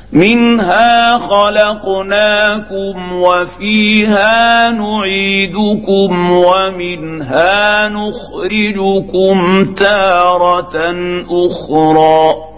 منها خلقناكم وفيها نعيدكم ومنها نخرجكم تارة أخرى